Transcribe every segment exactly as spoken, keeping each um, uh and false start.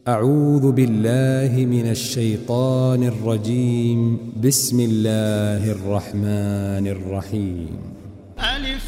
أعوذ بالله من الشيطان الرجيم. بسم الله الرحمن الرحيم. ألف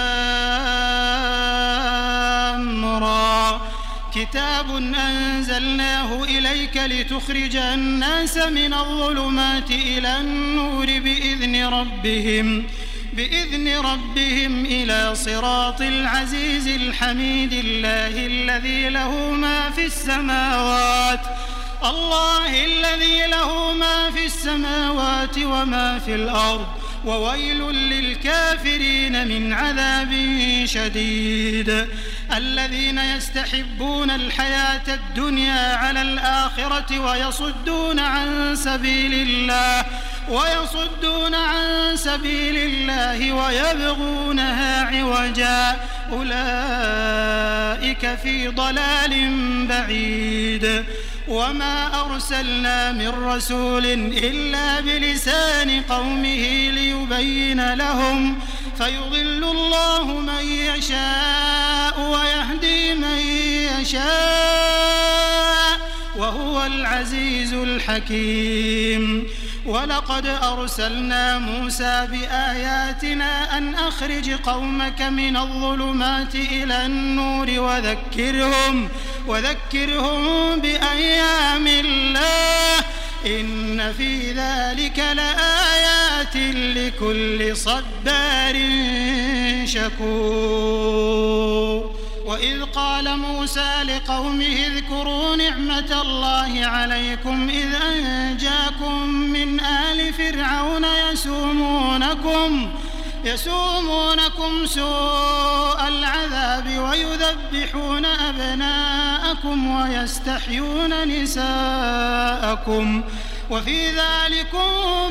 لام را كتاب أنزلناه إليك لتخرج الناس من الظلمات إلى النور بإذن ربهم بإذن ربهم إلى صراط العزيز الحميد الله الذي له ما في السماوات الله الذي له ما في السماوات وما في الأرض وويل للكافرين من عذاب شديد. الذين يستحبون الحياة الدنيا على الآخرة ويصدون عن سبيل الله ويصدون عن سبيل الله ويبغونها عوجا أولئك في ضلال بعيد. وما أرسلنا من رسول إلا بلسان قومه ليبين لهم فيضل الله من يشاء ويهدي من يشاء وهو العزيز الحكيم. ولقد أرسلنا موسى بآياتنا أن أخرج قومك من الظلمات إلى النور وذكرهم وذكرهم بأيام الله إن في ذلك لآيات لكل صبار شكور. وإذ قال موسى لقومه اذكروا نعمة الله عليكم إذ أنجاكم من آل فرعون يسومونكم يسومونكم سوء العذاب ويذبحون أبناءكم ويستحيون نساءكم وفي ذلكم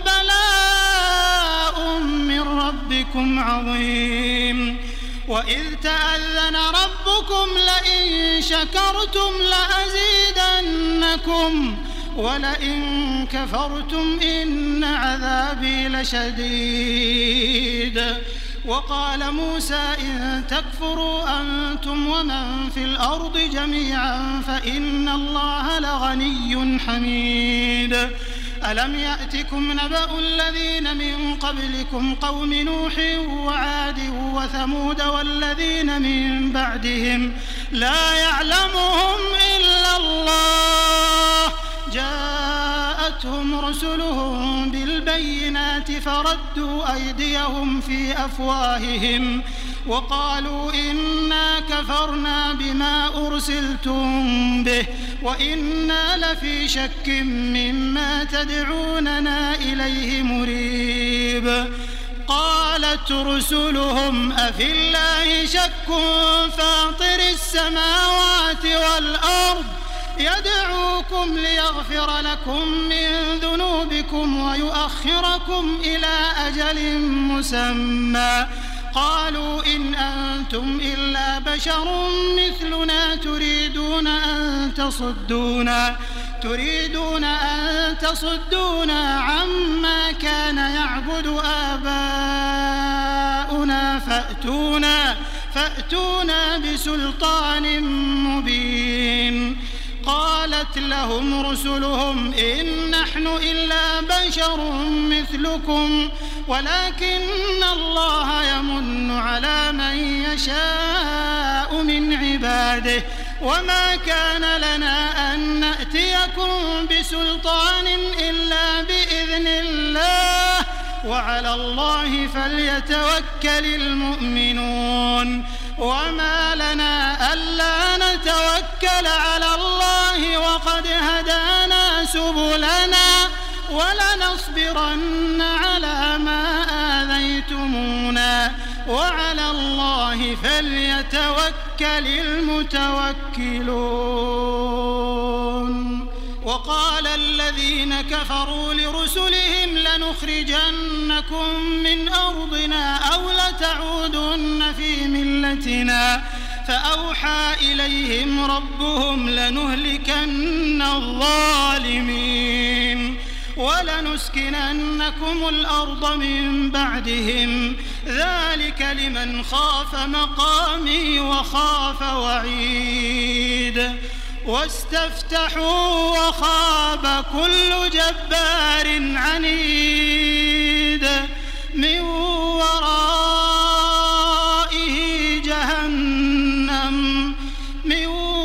بلاء من ربكم عظيم. وإذ تأذن ربكم لئن شكرتم لأزيدنكم ولئن كفرتم إن عذابي لشديد. وقال موسى إن تكفروا أنتم ومن في الأرض جميعا فإن الله لغني حميد. ألم يأتكم نبأ الذين من قبلكم قوم نوح وعاد وثمود والذين من بعدهم لا يعلمهم إلا الله جاءتهم رسلهم بالبينات فردوا أيديهم في أفواههم وقالوا إنا كفرنا بما أرسلتم به وإنا لفي شك مما تدعوننا إليه مريب. قالت رسلهم أفي الله شك فاطر السماوات والأرض يدعوكم ليغفر لكم من ذنوبكم ويؤخركم إلى أجل مسمى قالوا إن أنتم إلا بشر مثلنا تريدون أن تصدونا تريدون أن تصدونا عما كان يعبد آباؤنا فأتونا فأتونا بسلطان مبين. قالت لهم رسلهم إن نحن إلا بشر مثلكم ولكن الله يمن على من يشاء من عباده وما كان لنا أن نأتيكم بسلطان إلا بإذن الله وعلى الله فليتوكل المؤمنون. وما لنا ألا نتوكل على الله وقد هدانا سبلنا ولنصبرن على ما آذيتمونا وعلى الله فليتوكل المتوكلون. وقال الذين كفروا لرسلهم لنخرجنكم من أرضنا أو لتعودن في ملتنا فأوحى إليهم ربهم لنهلكن الظالمين ولنسكننكم الأرض من بعدهم ذلك لمن خاف مقامي وخاف وعيد. واستفتحوا وخاب كل جبار عنيد من ورائه جهنم من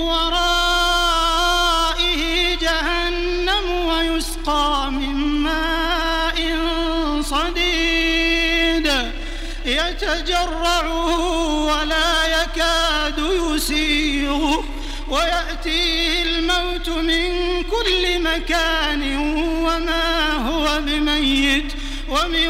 ورائه جهنم ويسقى من ماء صديد يتجرعه ولا يكاد يسيغه ويأتيه الموت من كل مكان وما هو بميت ومن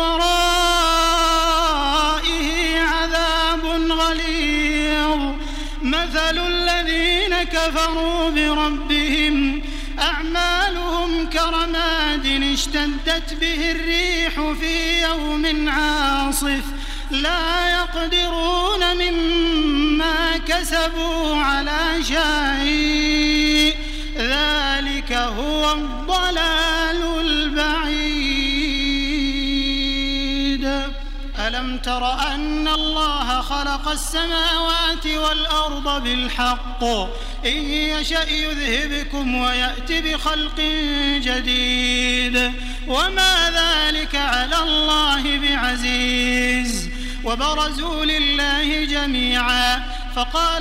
ورائه عذاب غليظ مثل الذين كفروا بربهم أعمالهم كرماد اشتدت به الريح في يوم عاصف لا يقدرون مما كسبوا على شيء ذلك هو الضلال البعيد. ألم تر أن الله خلق السماوات والأرض بالحق إن يشأ يذهبكم ويأت بخلق جديد وما ذلك على الله بعزيز. وبرزوا لله جميعا فقال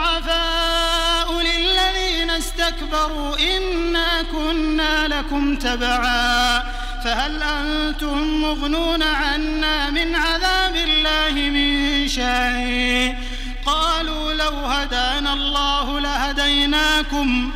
الضعفاء للذين استكبروا إنا كنا لكم تبعا فهل أنتم مغنون عنا من عذاب الله من شيء قالوا لو هدانا الله لهديناكم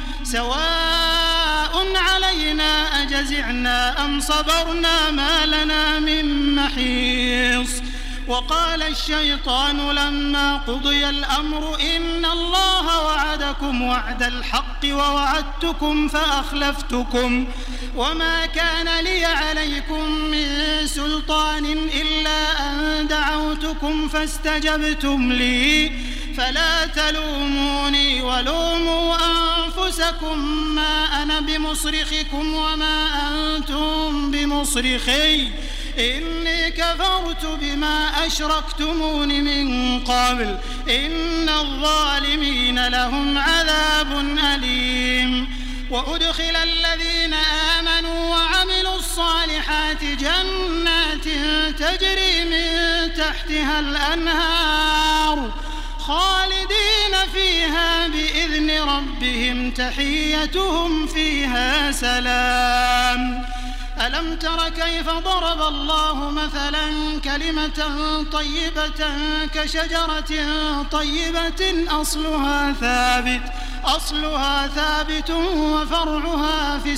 سواء علينا أجزعنا أم صبرنا ما لنا من محيص. وقال الشيطان لما قضي الأمر إن الله وعدكم وعد الحق ووعدتكم فأخلفتكم وما كان لي عليكم من سلطان إلا أن دعوتكم فاستجبتم لي فلا تلوموني ولوموا أنفسكم ما أنا بمصرخكم وما أنتم بمصرخي إني كفرت بما أشركتمون من قبل إن الظالمين لهم عذاب أليم. وأدخل الذين آمنوا وعملوا الصالحات جنات تجري من تحتها الأنهار خالدين فيها بإذن ربهم تحيتهم فيها سلام. ألم تر كيف ضرب الله مثلا كلمة طيبة كشجرة طيبة أصلها ثابت أصلها ثابت وفرعها في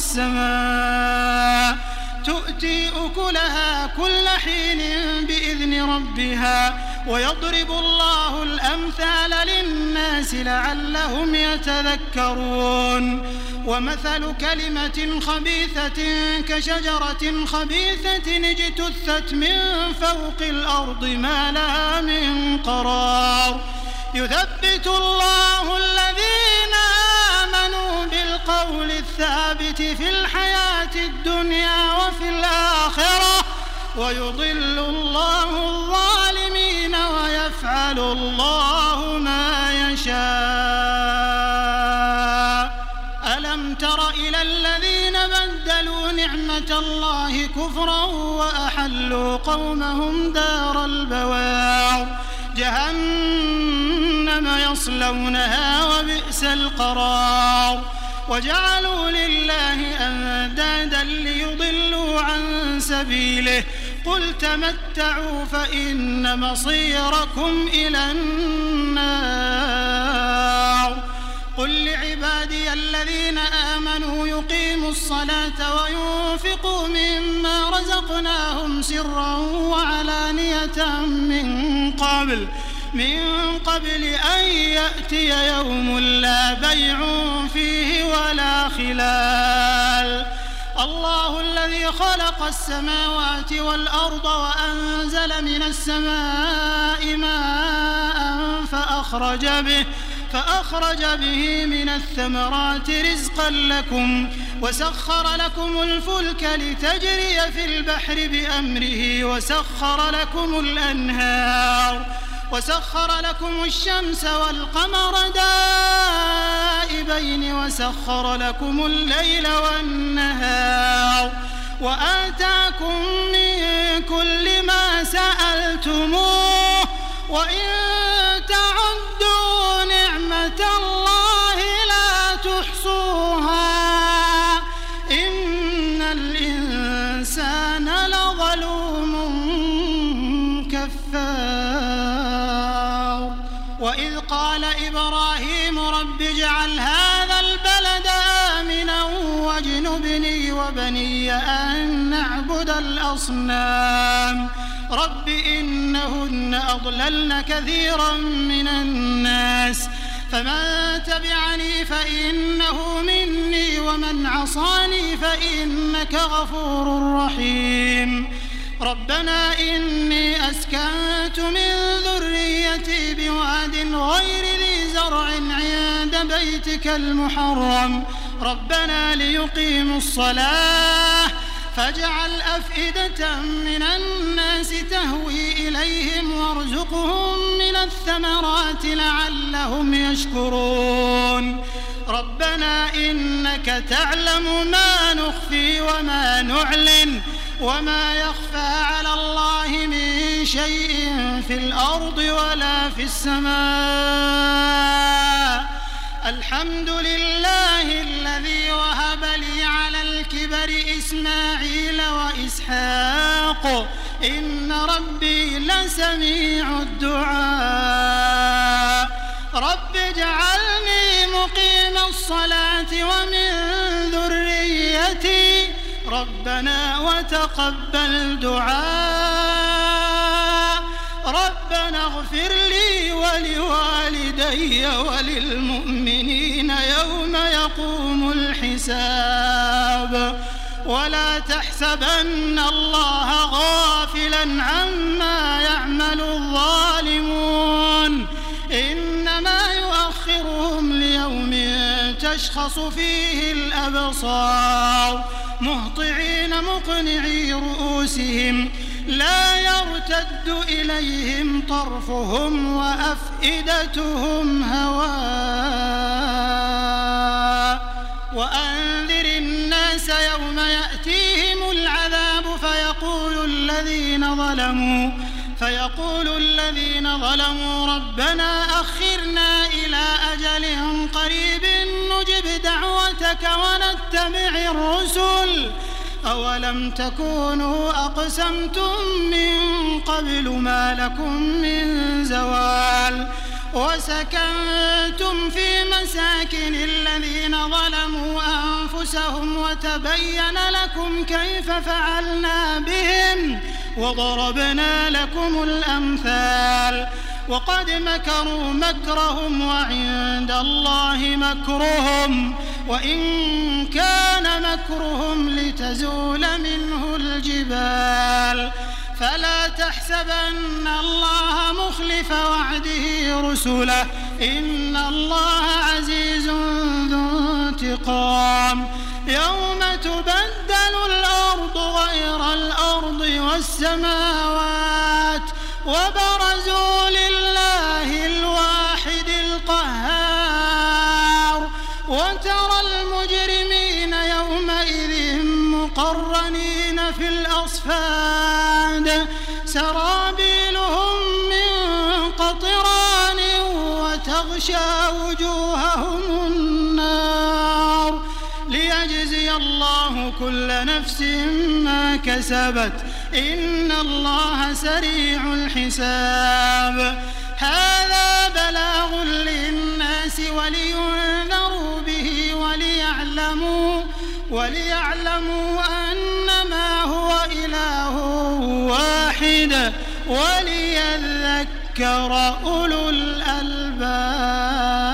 السماء تؤتي أكلها كل حين بإذن ربها ويضرب الله الأمثال للناس لعلهم يتذكرون. ومثل كلمة خبيثة كشجرة خبيثة اجتثت من فوق الأرض ما لها من قرار يثبت الله الذين آمنوا بالقول الثابت في الحياة الدنيا وفي الآخرة ويضل الله الظالمين ويفعل الله ما يشاء. ألم تر إلى الذين بدلوا نعمة الله كفرا وأحلوا قومهم دار البوار جهنم يصلونها وبئس القرار وجعلوا لله أندادا ليضلوا عن سبيله قل تمتعوا فإن مصيركم إلى النار. قل لعبادي الذين آمنوا يقيموا الصلاة وينفقوا مما رزقناهم سرا وعلانية من قبل من قبل أن يأتي يوم لا بيع فيه ولا خلال. الله الذي خلق السماوات والأرض وأنزل من السماء ماء فأخرج به فأخرج به من الثمرات رزقا لكم وسخر لكم الفلك لتجري في البحر بأمره وسخر لكم الأنهار وسخر لكم الشمس والقمر دائبين وسخر لكم الليل والنهار وآتاكم من كل ما سألتموه وإن تعدوا نعمة الله لا تحصوها إن الإنسان لظلوم كفار. وإذ قال إبراهيم رب اجعل هذا البلد آمنا واجنبني وبني أن نعبد الأصنام رب إنهن أضللن كثيرا من الناس فمن تبعني فإنه مني ومن عصاني فإنك غفور رحيم. ربنا إني أسكنت من ذريتي بواد غير ذي زرع عند بيتك المحرم ربنا ليقيموا الصلاة فاجعل أفئدة من الناس تهوي إليهم وارزقهم من الثمرات لعلهم يشكرون. ربنا إنك تعلم ما نخفي وما نعلن وما يخفى على الله من شيء في الأرض ولا في السماء. الحمد لله الذي وهب لي على الكبر إسماعيل وإسحاق إن ربي لسميع الدعاء. رب اجعلني مقيم الصلاة ومن ذريتي ربنا وتقبل دعاء. ربنا اغفر لي ولوالدي وللمؤمنين يوم يقوم الحساب. ولا تحسبن الله غافلا عما يعمل الظالمون إنما يؤخرهم ليوم تشخص فيه الأبصار مهطعين مقنعي رؤوسهم لا يرتد إليهم طرفهم وأفئدتهم هواء. وأنذر الناس يوم يأتيهم العذاب فيقول الذين ظلموا فيقول الذين ظلموا ربنا أخرنا إلى أجل قريب نجب دعوتك ونتبع الرسل أولم تكونوا أقسمتم من قبل ما لكم من زوال وسكنتم في مساكن الذين ظلموا أنفسهم وتبين لكم كيف فعلنا بهم وضربنا لكم الأمثال. وقد مكروا مكرهم وعند الله مكرهم وإن كان مكرهم لتزول منه الجبال. فلا تحسبن الله مخلف وعده رسله إن الله عزيز ذو انتقام. يوم تبدل الأرض غير الأرض والسماوات وبرزوا لله الواحد القهار وترى المجرمين يومئذ مقرنين في الأصفاد سرابيلهم من قطران وتغشى وجوههم النار ليجزي الله كل نفس ما كسبت إن الله سريع الحساب. هذا بلاغ للناس ولينذروا به وليعلموا وليعلموا أنما هو إله واحد وليذكر أولو الألباب.